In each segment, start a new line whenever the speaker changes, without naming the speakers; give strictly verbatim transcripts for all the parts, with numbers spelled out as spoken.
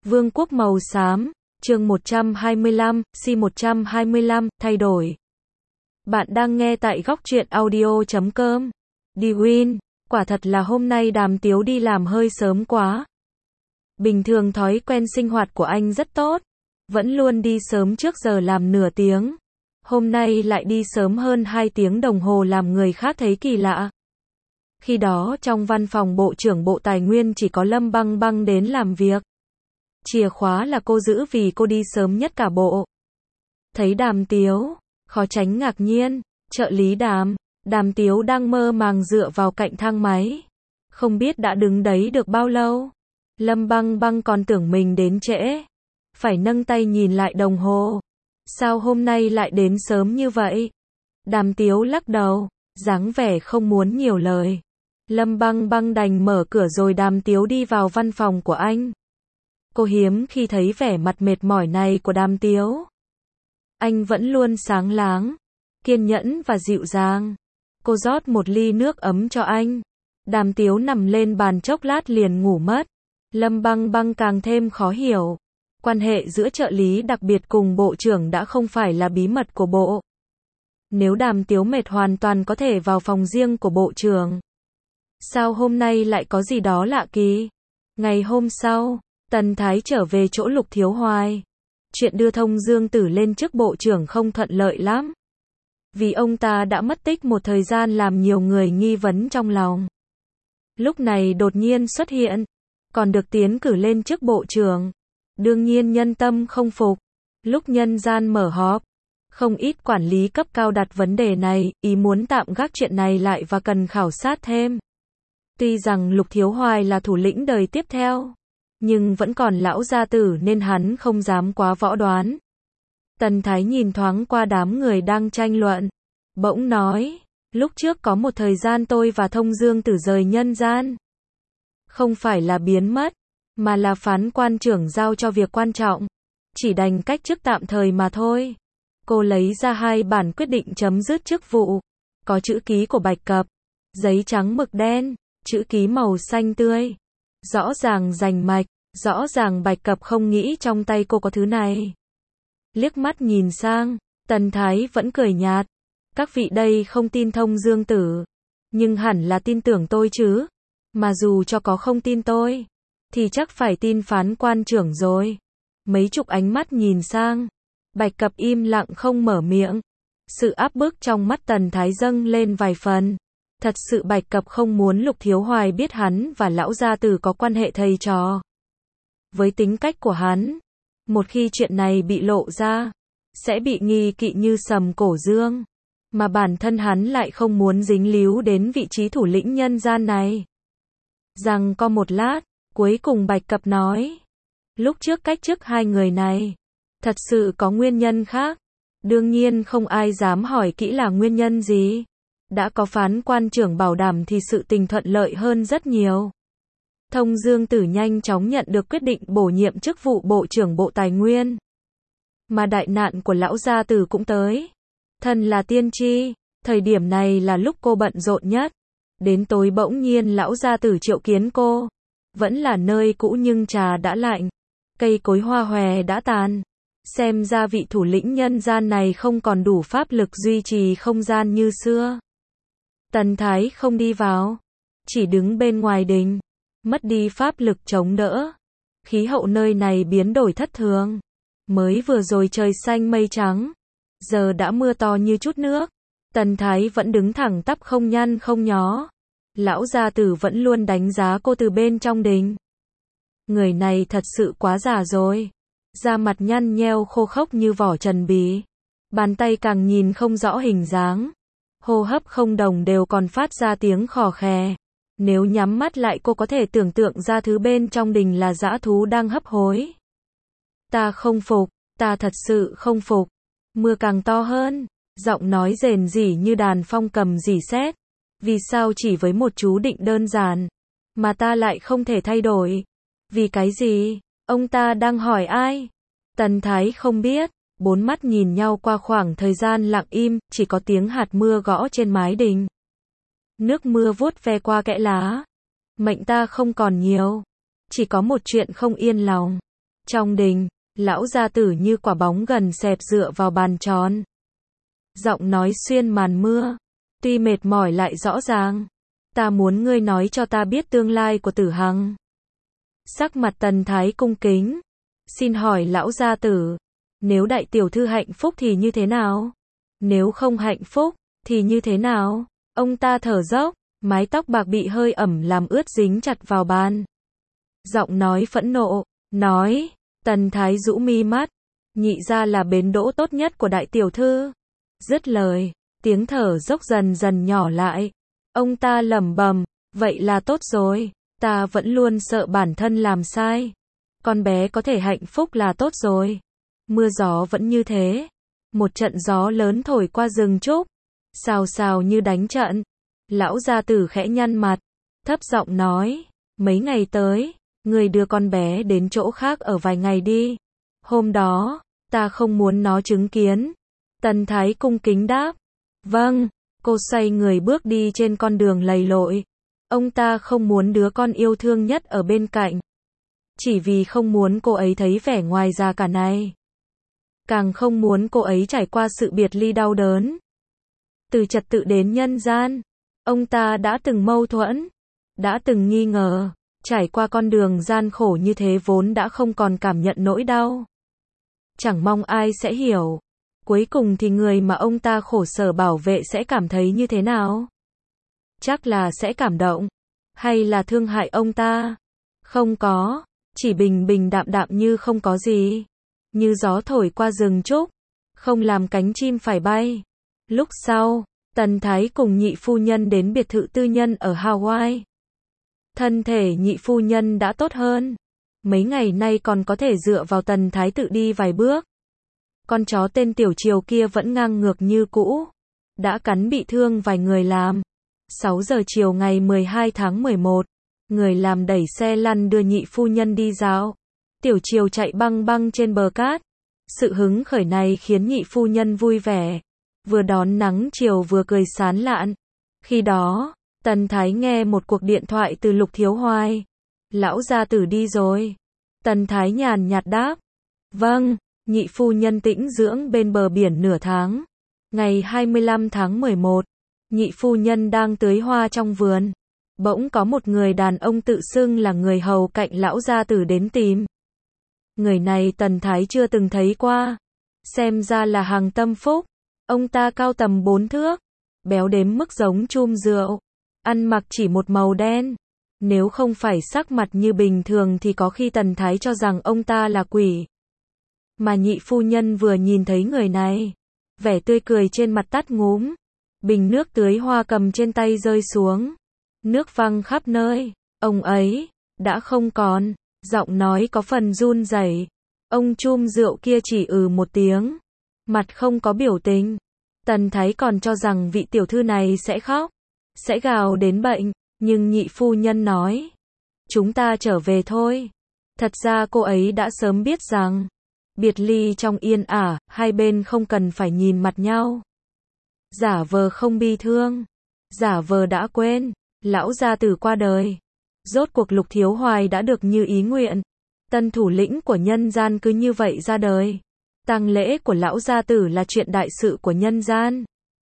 Vương quốc màu xám, chương một trăm hai mươi lăm, C một trăm hai mươi lăm, thay đổi. Bạn đang nghe tại góc truyện audio chấm com. Đi Win, quả thật là hôm nay Đàm Tiếu đi làm hơi sớm quá. Bình thường thói quen sinh hoạt của anh rất tốt, vẫn luôn đi sớm trước giờ làm nửa tiếng. Hôm nay lại đi sớm hơn hai tiếng đồng hồ làm người khác thấy kỳ lạ. Khi đó trong văn phòng Bộ trưởng Bộ Tài nguyên chỉ có Lâm Băng Băng đến làm việc. Chìa khóa là cô giữ vì cô đi sớm nhất cả bộ. Thấy Đàm Tiếu, khó tránh ngạc nhiên, trợ lý Đàm, Đàm Tiếu đang mơ màng dựa vào cạnh thang máy. Không biết đã đứng đấy được bao lâu. Lâm Băng Băng còn tưởng mình đến trễ. Phải nâng tay nhìn lại đồng hồ. Sao hôm nay lại đến sớm như vậy? Đàm Tiếu lắc đầu, dáng vẻ không muốn nhiều lời. Lâm Băng Băng đành mở cửa rồi Đàm Tiếu đi vào văn phòng của anh. Cô hiếm khi thấy vẻ mặt mệt mỏi này của Đàm Tiếu. Anh vẫn luôn sáng láng, kiên nhẫn và dịu dàng. Cô rót một ly nước ấm cho anh. Đàm Tiếu nằm lên bàn chốc lát liền ngủ mất. Lâm Băng Băng càng thêm khó hiểu. Quan hệ giữa trợ lý đặc biệt cùng bộ trưởng đã không phải là bí mật của bộ. Nếu Đàm Tiếu mệt hoàn toàn có thể vào phòng riêng của bộ trưởng. Sao hôm nay lại có gì đó lạ kỳ? Ngày hôm sau, Tần Thái trở về chỗ Lục Thiếu Hoài. Chuyện đưa Thông Dương Tử lên chức bộ trưởng không thuận lợi lắm. Vì ông ta đã mất tích một thời gian làm nhiều người nghi vấn trong lòng. Lúc này đột nhiên xuất hiện, còn được tiến cử lên chức bộ trưởng. Đương nhiên nhân tâm không phục. Lúc nhân gian mở họp, không ít quản lý cấp cao đặt vấn đề này, ý muốn tạm gác chuyện này lại và cần khảo sát thêm. Tuy rằng Lục Thiếu Hoài là thủ lĩnh đời tiếp theo, nhưng vẫn còn lão gia tử nên hắn không dám quá võ đoán. Tần Thái nhìn thoáng qua đám người đang tranh luận, bỗng nói, lúc trước có một thời gian tôi và Thông Dương Tử rời nhân gian. Không phải là biến mất, mà là phán quan trưởng giao cho việc quan trọng, chỉ đành cách chức tạm thời mà thôi. Cô lấy ra hai bản quyết định chấm dứt chức vụ, có chữ ký của Bạch Cập, giấy trắng mực đen, chữ ký màu xanh tươi. Rõ ràng rành mạch, rõ ràng Bạch Cập không nghĩ trong tay cô có thứ này. Liếc mắt nhìn sang, Tần Thái vẫn cười nhạt. Các vị đây không tin Thông Dương Tử, nhưng hẳn là tin tưởng tôi chứ. Mà dù cho có không tin tôi, thì chắc phải tin phán quan trưởng rồi. Mấy chục ánh mắt nhìn sang, Bạch Cập im lặng không mở miệng. Sự áp bức trong mắt Tần Thái dâng lên vài phần. Thật sự Bạch Cập không muốn Lục Thiếu Hoài biết hắn và lão gia tử có quan hệ thầy trò. Với tính cách của hắn, một khi chuyện này bị lộ ra, sẽ bị nghi kỵ như sầm cổ dương. Mà bản thân hắn lại không muốn dính líu đến vị trí thủ lĩnh nhân gian này. Rằng có một lát, cuối cùng Bạch Cập nói. Lúc trước cách chức hai người này, thật sự có nguyên nhân khác. Đương nhiên không ai dám hỏi kỹ là nguyên nhân gì. Đã có phán quan trưởng bảo đảm thì sự tình thuận lợi hơn rất nhiều. Thông Dương Tử nhanh chóng nhận được quyết định bổ nhiệm chức vụ Bộ trưởng Bộ Tài nguyên. Mà đại nạn của lão gia tử cũng tới. Thân là tiên tri, thời điểm này là lúc cô bận rộn nhất. Đến tối bỗng nhiên lão gia tử triệu kiến cô. Vẫn là nơi cũ nhưng trà đã lạnh. Cây cối hoa hòe đã tàn. Xem ra vị thủ lĩnh nhân gian này không còn đủ pháp lực duy trì không gian như xưa. Tần Thái không đi vào, chỉ đứng bên ngoài đình, mất đi pháp lực chống đỡ. Khí hậu nơi này biến đổi thất thường. Mới vừa rồi trời xanh mây trắng, giờ đã mưa to như chút nước. Tần Thái vẫn đứng thẳng tắp không nhăn không nhó. Lão gia tử vẫn luôn đánh giá cô từ bên trong đình. Người này thật sự quá già rồi. Da mặt nhăn nheo khô khốc như vỏ trần bí. Bàn tay càng nhìn không rõ hình dáng. Hô hấp không đồng đều còn phát ra tiếng khò khè. Nếu nhắm mắt lại cô có thể tưởng tượng ra thứ bên trong đình là dã thú đang hấp hối. Ta không phục, ta thật sự không phục. Mưa càng to hơn, giọng nói rền rỉ như đàn phong cầm rỉ sét. Vì sao chỉ với một chú định đơn giản, mà ta lại không thể thay đổi? Vì cái gì? Ông ta đang hỏi ai? Tần Thái không biết. Bốn mắt nhìn nhau qua khoảng thời gian lặng im, chỉ có tiếng hạt mưa gõ trên mái đình. Nước mưa vuốt ve qua kẽ lá. Mệnh ta không còn nhiều. Chỉ có một chuyện không yên lòng. Trong đình, lão gia tử như quả bóng gần xẹp dựa vào bàn tròn. Giọng nói xuyên màn mưa, tuy mệt mỏi lại rõ ràng. Ta muốn ngươi nói cho ta biết tương lai của Tử Hằng. Sắc mặt Tần Thái cung kính. Xin hỏi lão gia tử, nếu đại tiểu thư hạnh phúc thì như thế nào? Nếu không hạnh phúc, thì như thế nào? Ông ta thở dốc, mái tóc bạc bị hơi ẩm làm ướt dính chặt vào bàn. Giọng nói phẫn nộ, nói, Tần Thái rũ mi mắt, nhị ra là bến đỗ tốt nhất của đại tiểu thư. Dứt lời, tiếng thở dốc dần dần nhỏ lại. Ông ta lẩm bẩm, vậy là tốt rồi, ta vẫn luôn sợ bản thân làm sai. Con bé có thể hạnh phúc là tốt rồi. Mưa gió vẫn như thế. Một trận gió lớn thổi qua rừng trúc, xào xào như đánh trận. Lão gia tử khẽ nhăn mặt, thấp giọng nói, mấy ngày tới, người đưa con bé đến chỗ khác ở vài ngày đi. Hôm đó, ta không muốn nó chứng kiến. Tần Thái cung kính đáp, vâng. Cô xoay người bước đi trên con đường lầy lội. Ông ta không muốn đứa con yêu thương nhất ở bên cạnh. Chỉ vì không muốn cô ấy thấy vẻ ngoài già cả này. Càng không muốn cô ấy trải qua sự biệt ly đau đớn. Từ trật tự đến nhân gian, ông ta đã từng mâu thuẫn, đã từng nghi ngờ, trải qua con đường gian khổ như thế vốn đã không còn cảm nhận nỗi đau. Chẳng mong ai sẽ hiểu. Cuối cùng thì người mà ông ta khổ sở bảo vệ sẽ cảm thấy như thế nào? Chắc là sẽ cảm động. Hay là thương hại ông ta? Không có. Chỉ bình bình đạm đạm như không có gì. Như gió thổi qua rừng trúc. Không làm cánh chim phải bay. Lúc sau, Tần Thái cùng nhị phu nhân đến biệt thự tư nhân ở Hawaii. Thân thể nhị phu nhân đã tốt hơn. Mấy ngày nay còn có thể dựa vào Tần Thái tự đi vài bước. Con chó tên Tiểu Triều kia vẫn ngang ngược như cũ. Đã cắn bị thương vài người làm. sáu giờ chiều ngày mười hai tháng mười một. Người làm đẩy xe lăn đưa nhị phu nhân đi dạo. Tiểu Triều chạy băng băng trên bờ cát. Sự hứng khởi này khiến nhị phu nhân vui vẻ. Vừa đón nắng chiều vừa cười sán lạn. Khi đó, Tần Thái nghe một cuộc điện thoại từ Lục Thiếu Hoài. Lão gia tử đi rồi. Tần Thái nhàn nhạt đáp. Vâng. Nhị phu nhân tĩnh dưỡng bên bờ biển nửa tháng. Ngày hai mươi lăm tháng mười một, nhị phu nhân đang tưới hoa trong vườn. Bỗng có một người đàn ông tự xưng là người hầu cạnh lão gia tử đến tìm. Người này Tần Thái chưa từng thấy qua. Xem ra là Hằng Tâm Phúc. Ông ta cao tầm bốn thước. Béo đếm mức giống chum rượu. Ăn mặc chỉ một màu đen. Nếu không phải sắc mặt như bình thường thì có khi Tần Thái cho rằng ông ta là quỷ. Mà nhị phu nhân vừa nhìn thấy người này, vẻ tươi cười trên mặt tắt ngúm. Bình nước tưới hoa cầm trên tay rơi xuống. Nước văng khắp nơi. Ông ấy đã không còn. Giọng nói có phần run rẩy. Ông chum rượu kia chỉ ừ một tiếng. Mặt không có biểu tình. Tần Thái còn cho rằng vị tiểu thư này sẽ khóc, sẽ gào đến bệnh. Nhưng nhị phu nhân nói, chúng ta trở về thôi. Thật ra cô ấy đã sớm biết rằng biệt ly trong yên ả, hai bên không cần phải nhìn mặt nhau. Giả vờ không bi thương, giả vờ đã quên, lão gia tử qua đời. Rốt cuộc Lục Thiếu Hoài đã được như ý nguyện. Tân thủ lĩnh của nhân gian cứ như vậy ra đời. Tang lễ của lão gia tử là chuyện đại sự của nhân gian.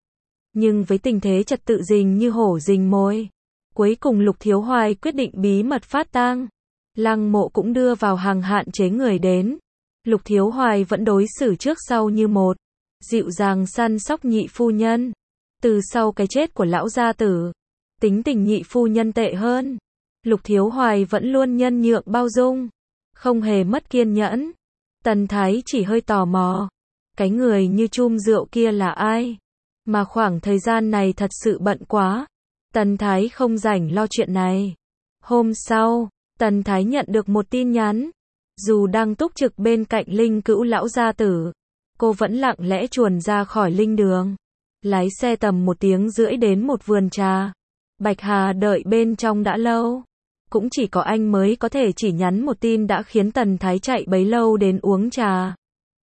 Nhưng với tình thế trật tự rình như hổ rình mồi, cuối cùng Lục Thiếu Hoài quyết định bí mật phát tang. Lăng Mộ cũng đưa vào hàng hạn chế người đến. Lục Thiếu Hoài vẫn đối xử trước sau như một, dịu dàng săn sóc nhị phu nhân. Từ sau cái chết của lão gia tử, tính tình nhị phu nhân tệ hơn. Lục Thiếu Hoài vẫn luôn nhân nhượng bao dung, không hề mất kiên nhẫn. Tần Thái chỉ hơi tò mò, cái người như chum rượu kia là ai? Mà khoảng thời gian này thật sự bận quá. Tần Thái không rảnh lo chuyện này. Hôm sau, Tần Thái nhận được một tin nhắn. Dù đang túc trực bên cạnh linh cữu lão gia tử, cô vẫn lặng lẽ chuồn ra khỏi linh đường. Lái xe tầm một tiếng rưỡi đến một vườn trà. Bạch Hà đợi bên trong đã lâu. Cũng chỉ có anh mới có thể chỉ nhắn một tin đã khiến Tần Thái chạy bấy lâu đến uống trà.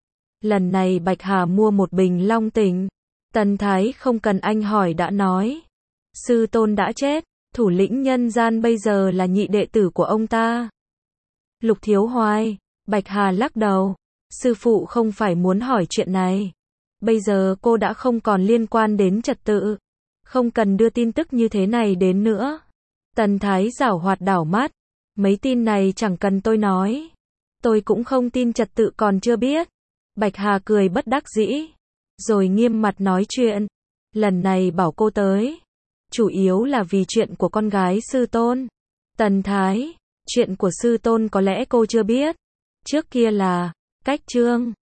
Lần này Bạch Hà mua một bình Long Tỉnh. Tần Thái không cần anh hỏi đã nói. Sư tôn đã chết, thủ lĩnh nhân gian bây giờ là nhị đệ tử của ông ta. Lục Thiếu Hoài, Bạch Hà lắc đầu. Sư phụ không phải muốn hỏi chuyện này. Bây giờ cô đã không còn liên quan đến trật tự. Không cần đưa tin tức như thế này đến nữa. Tần Thái giảo hoạt đảo mắt. Mấy tin này chẳng cần tôi nói. Tôi cũng không tin trật tự còn chưa biết. Bạch Hà cười bất đắc dĩ. Rồi nghiêm mặt nói chuyện. Lần này bảo cô tới. Chủ yếu là vì chuyện của con gái sư tôn. Tần Thái. Chuyện của sư tôn có lẽ cô chưa biết. Trước kia là Cách Trương.